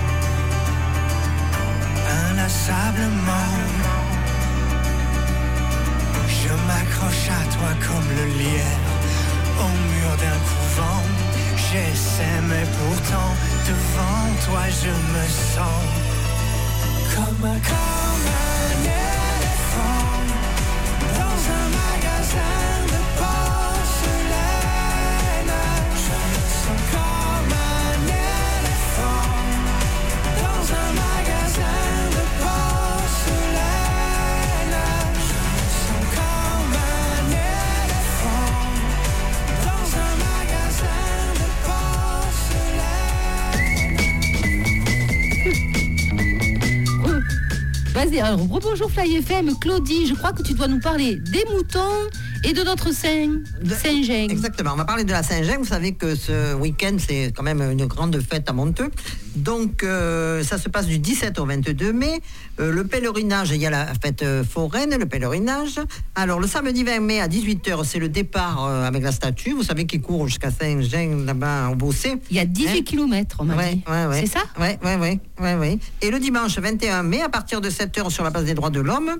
inlassablement, je m'accroche à toi comme le lierre au mur d'un couvent. J'essaie mais pourtant devant toi je me sens comme un éléphant dans un magasin de porcelaine. Je me sens comme un éléphant dans un magasin de porcelaine. Je me sens comme un éléphant dans un magasin de porcelaine. Vas-y, alors bonjour Fly FM, Claudie, je crois que tu dois nous parler des moutons et de notre Saint-Jean. Exactement, on va parler de la Saint-Jean. Vous savez que ce week-end, c'est quand même une grande fête à Monteux. Donc, ça se passe du 17 au 22 mai. Le pèlerinage, il y a la fête foraine, le pèlerinage. Alors, le samedi 20 mai à 18h, c'est le départ avec la statue. Vous savez qu'il court jusqu'à Saint-Jean, là-bas, au Beaussé. Il y a 18 km, on m'a dit. Ouais. C'est ça ? Ouais. Et le dimanche 21 mai, à partir de 7h sur la place des droits de l'homme,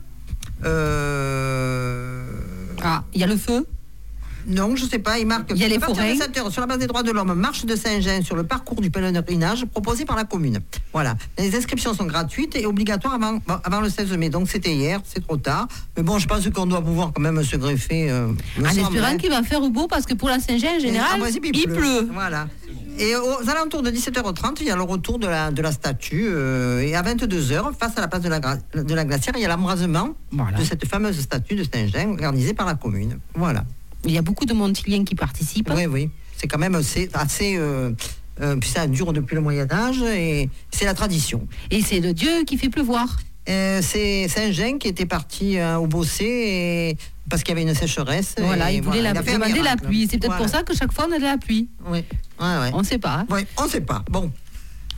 il y a le feu ? Non, je sais pas, il marque. Il y a les à partir forêts. de 7h sur la base des droits de l'homme, marche de Saint-Jean sur le parcours du pèlerinage proposé par la commune. Voilà. Les inscriptions sont gratuites et obligatoires avant le 16 mai. Donc c'était hier, c'est trop tard. Mais bon, je pense qu'on doit pouvoir quand même se greffer. En espérant qu'il va faire beau, parce que pour la Saint-Jean, en général, il pleut. Voilà. Et aux alentours de 17h30, il y a le retour de la statue. Et à 22h, face à la place de la glacière, il y a l'embrasement de cette fameuse statue de Saint-Jean, organisée par la commune. Voilà. Il y a beaucoup de Montiliens qui participent. Oui. C'est quand même assez puis ça dure depuis le Moyen-Âge et c'est la tradition. Et c'est le dieu qui fait pleuvoir. C'est Saint-Jean qui était parti au Beaussé parce qu'il y avait une sécheresse. Voilà, il voulait demander la pluie. C'est peut-être pour ça que chaque fois on a de la pluie. Oui. On ne sait pas. Oui, on ne sait pas. Bon.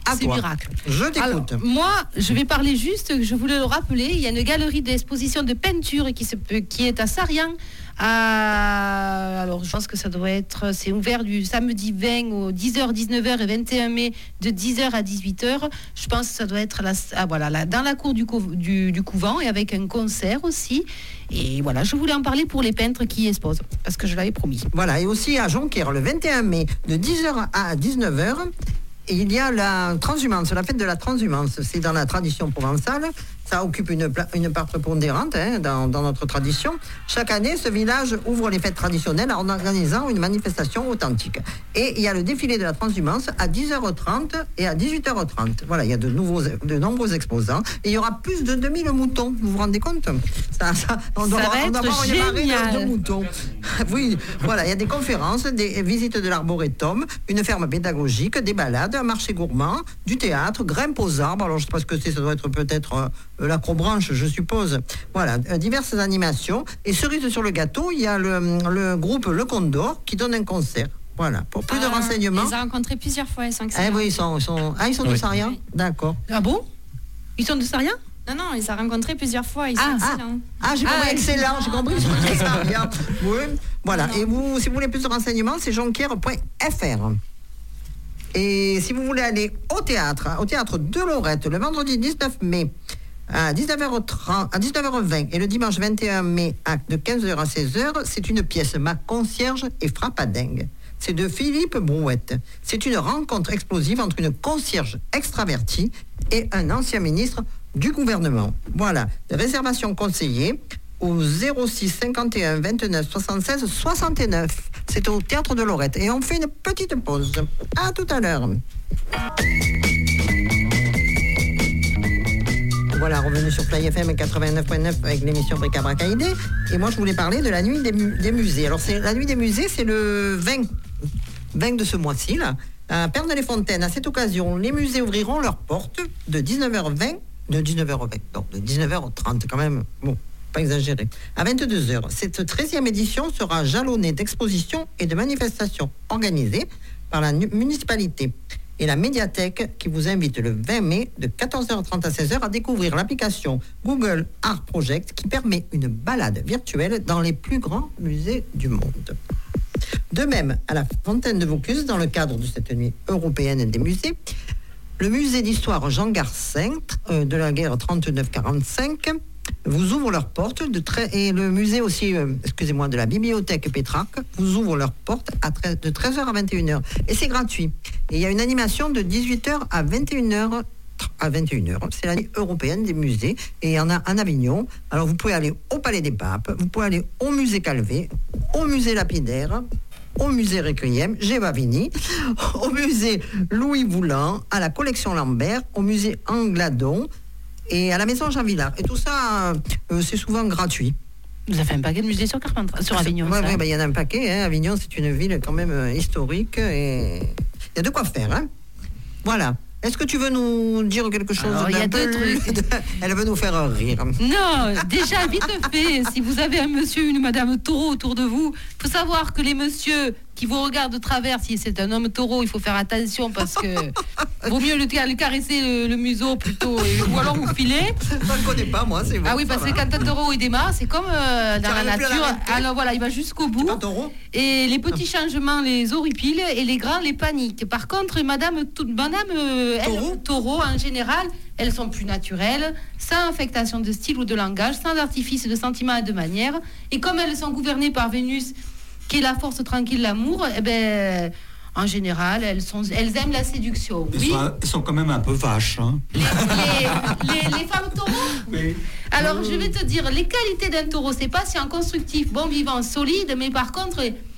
C'est toi. miracle. Je t'écoute. Alors, moi, je vais parler juste, je voulais le rappeler, il y a une galerie d'exposition de peinture qui est à Sarian. Alors, je pense que ça doit être, c'est ouvert du samedi 20 au 10h, 19h et 21 mai de 10h à 18h. Je pense que ça doit être dans la cour du couvent et avec un concert aussi. Et voilà, je voulais en parler pour les peintres qui y exposent, parce que je l'avais promis. Voilà, et aussi à Jonquière, le 21 mai, de 10h à 19h, il y a la transhumance, la fête de la transhumance. C'est dans la tradition provençale. Ça occupe une part prépondérante dans notre tradition. Chaque année, ce village ouvre les fêtes traditionnelles en organisant une manifestation authentique. Et il y a le défilé de la transhumance à 10h30 et à 18h30. Voilà, il y a de nombreux exposants. Et il y aura plus de 2000 moutons. Vous vous rendez compte ? On doit avoir une marée de moutons. Oui, voilà, il y a des conférences, des visites de l'arboretum, une ferme pédagogique, des balades, un marché gourmand, du théâtre, grimpe aux arbres. Alors, je ne sais pas ce que c'est, ça doit être peut-être l'acrobranche, je suppose. Voilà, diverses animations. Et cerise sur le gâteau, il y a le groupe Le Condor qui donne un concert. Voilà, pour plus de renseignements. On les a rencontrés plusieurs fois, ils sont excellents. Oui, ils sont de Sarian. Oui. D'accord. Ah bon ? Ils sont de Sarian ? Non, ils ont rencontré plusieurs fois, ils sont excellents. J'ai compris, excellent, j'ai compris, ils sont de Sarian. Oui, voilà. Et vous, si vous voulez plus de renseignements, c'est jonquière.fr. Et si vous voulez aller au théâtre de Lorette, le vendredi 19 mai, à 19h20 et le dimanche 21 mai de 15h à 16h, c'est une pièce Ma concierge est frappadingue. C'est de Philippe Brouette. C'est une rencontre explosive entre une concierge extravertie et un ancien ministre du gouvernement. Voilà, réservation conseillée au 06 51 29 76 69. C'est au théâtre de Lorette. Et on fait une petite pause. À tout à l'heure. Voilà, revenu sur Fly FM 89.9 avec l'émission Bric-à-Brac-Aïdé. Et moi, je voulais parler de la nuit des musées. Alors, la nuit des musées, c'est le 20 de ce mois-ci, là. À Pernes-les-Fontaines, à cette occasion, les musées ouvriront leurs portes de 19h30, quand même. Bon, pas exagéré. À 22h. Cette 13e édition sera jalonnée d'expositions et de manifestations organisées par la municipalité et la médiathèque qui vous invite le 20 mai de 14h30 à 16h à découvrir l'application Google Art Project qui permet une balade virtuelle dans les plus grands musées du monde. De même, à la Fontaine de Vaucluse, dans le cadre de cette nuit européenne des musées, le musée d'histoire Jean Garcin de la guerre 39-45 vous ouvre leurs portes et le musée aussi, de la bibliothèque Pétrarque vous ouvre leurs portes de 13h à 21h. Et c'est gratuit. Et il y a une animation de 18h à 21h. C'est la nuit européenne des musées. Et il y en a en Avignon. Alors vous pouvez aller au Palais des Papes, vous pouvez aller au musée Calvé, au musée Lapidaire, au musée Requiem, Gévavini, au musée Louis Voulant, à la collection Lambert, au musée Angladon et à la maison Jean Villard. Et tout ça, c'est souvent gratuit. Vous avez un paquet de musées sur Avignon. Oui, il y en a un paquet. Avignon, c'est une ville quand même historique et il y a de quoi faire. Voilà. Est-ce que tu veux nous dire quelque chose? Alors, il y a deux trucs. Elle veut nous faire rire. Non, déjà, vite fait, si vous avez un monsieur, une madame taureau autour de vous, il faut savoir que les messieurs qui vous regardent de travers, si c'est un homme taureau, il faut faire attention parce que vaut mieux le caresser le museau plutôt, ou alors vous filez. Je ne connais pas, moi, c'est bon. Ah oui, parce que quand un taureau il démarre, c'est comme dans la nature. Alors voilà, il va jusqu'au bout. Et les petits changements les horripilent et les grands les paniquent. Par contre, madame taureau en général, elles sont plus naturelles, sans affectation de style ou de langage, sans artifice de sentiments et de manières. Et comme elles sont gouvernées par Vénus, qui est la force tranquille, l'amour, en général, elles aiment la séduction. Elles sont quand même un peu vaches. Hein. Les femmes taureaux. Oui. Alors, je vais te dire, les qualités d'un taureau, c'est patient, constructif, bon vivant, solide, mais par contre,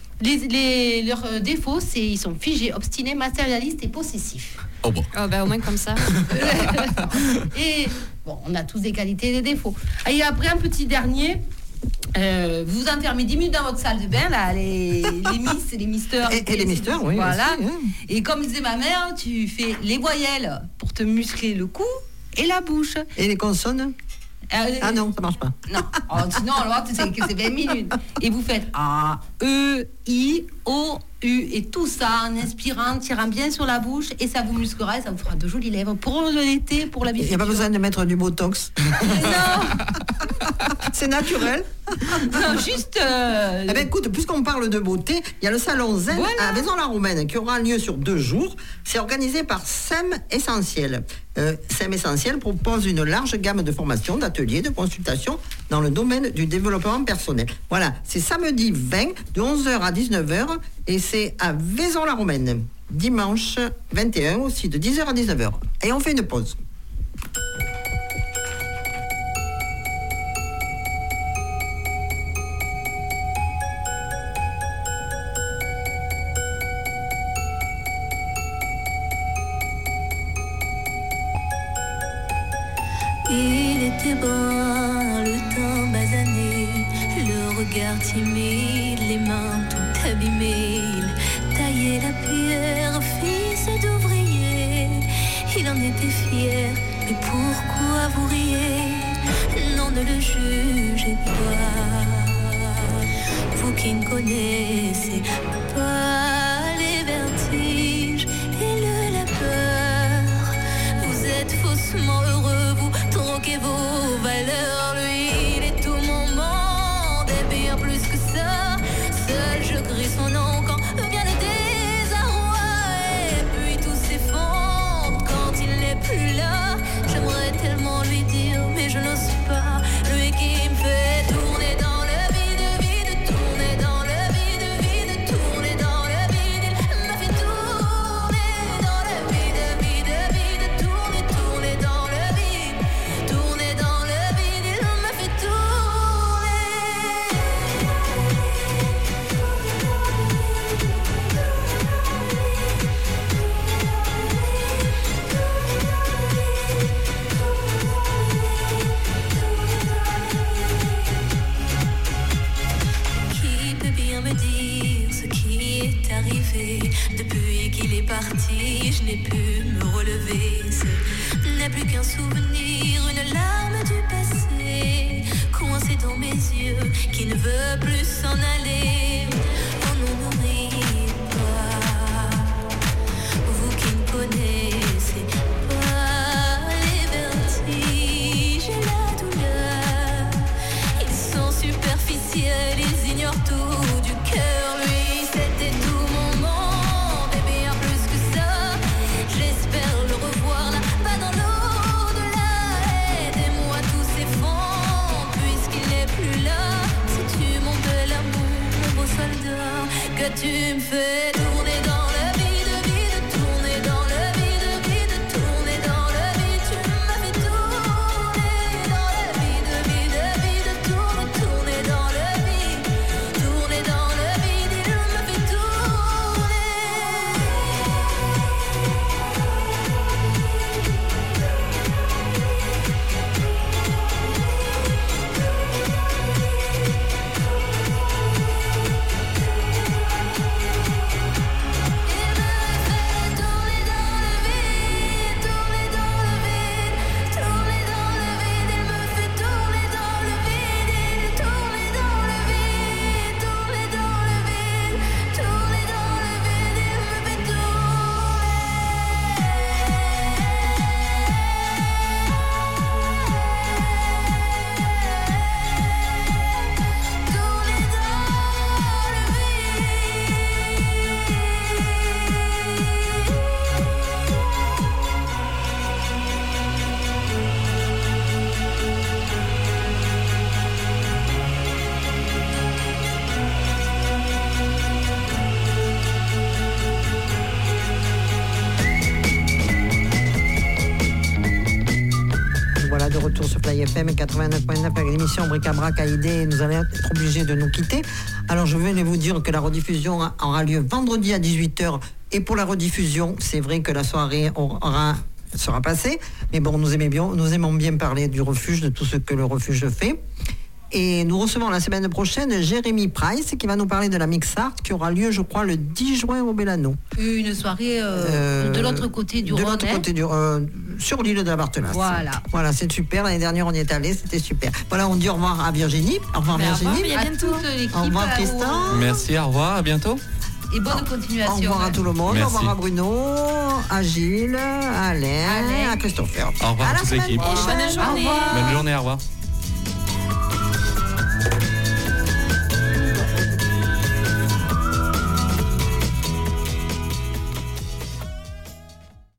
leurs défauts, ils sont figés, obstinés, matérialistes et possessifs. Oh bon. Au moins comme ça. Et bon, on a tous des qualités et des défauts. Et après, un petit dernier. Vous enfermez 10 minutes dans votre salle de bain, là, les miss et les misters. Et les misters, oui. Voilà. Aussi, oui. Et comme disait ma mère, tu fais les voyelles pour te muscler le cou et la bouche. Et les consonnes non, ça marche pas. Non, sinon, alors, c'est 20 minutes. Et vous faites A, E, I, O, Et tout ça en inspirant, tirant bien sur la bouche, et ça vous musclera et ça vous fera de jolies lèvres pour l'été, pour la vie. Il n'y a pas besoin de mettre du botox. Non. C'est naturel. Non, juste. Eh ben, écoute, puisqu'on parle de beauté, il y a le salon Zen à Vaison-la-Romaine qui aura lieu sur 2 jours. C'est organisé par SEM Essentiel. SEM Essentiel propose une large gamme de formations, d'ateliers, de consultations dans le domaine du développement personnel. Voilà, c'est samedi 20 de 11h à 19h et c'est à Vaison-la-Romaine. Dimanche 21 aussi de 10h à 19h. Et on fait une pause. Il était brun, le teint basané, le regard timide, les mains tout abîmées. Il taillait la pierre, fils d'ouvrier. Il en était fier, mais pourquoi vous riez? Non, ne le jugez pas. Vous qui ne connaissez pas les vertiges et le labeur, vous êtes faussement heureux, vous troquez vos valeurs. Lui, il est tout mon monde et bien plus que ça. Seul je crie son nom quand vient le désarroi. Et puis tout s'effondre quand il n'est plus là. J'aimerais tellement lui dire mais je n'ose pas. Lui qui me fait tourner dans le vide, vide, tourner dans le vide, vide, tourner dans le vide. Il m'a fait tourner dans le vide, vide, vide, tourner, tourner dans le vide, tourner dans le vide. Il m'a fait Qui peut bien me dire ce qui est arrivé? Depuis qu'il est parti, je n'ai pu me relever. Ce n'est plus qu'un souvenir, une larme du passé, coincée dans mes yeux, qui ne veut plus s'en aller. Oh non, ne riez pas, vous qui ne connaissez pas les vertiges et la douleur. Ils sont superficiels, ils ignorent tout du cœur. Lui, c'était tout mon monde et bien plus que ça. J'espère le revoir là-bas dans l'au-delà. Aidez-moi, tout s'effondre puisqu'il n'est plus là. Si tu mon bel amour, mon beau soldat, que tu me fais tourner dans le vide, vide, tourner dans le vide, vide, tourner dans le vide. Tu m'as fait tourner dans le vide, vide, vide, tourner, tourner dans le vide, tourner dans le vide. Il m'a fait Voilà, de retour sur Fly FM 89.9 avec l'émission Bric-à-Brac à idée. Nous allons être obligés de nous quitter. Alors, je venais vous dire que la rediffusion aura lieu vendredi à 18h. Et pour la rediffusion, c'est vrai que la soirée sera passée. Mais bon, nous aimons bien parler du refuge, de tout ce que le refuge fait. Et nous recevons la semaine prochaine Jérémy Price qui va nous parler de la Mix Art qui aura lieu, je crois, le 10 juin au Bellano. Une soirée de l'autre côté du Rhône. De l'autre côté sur l'île de la Barthelasse. Voilà, c'est super. L'année dernière, on y est allé, c'était super. Voilà, on dit au revoir à Virginie. Au revoir Virginie. À toute l'équipe. Au revoir Tristan. Merci, au revoir, à bientôt. et bonne continuation. Au revoir à tout le monde. Merci. Au revoir à Bruno, à Gilles, à Alain, à Christopher. Au revoir à toute l'équipe. Bonne journée. Bonne journée, au revoir.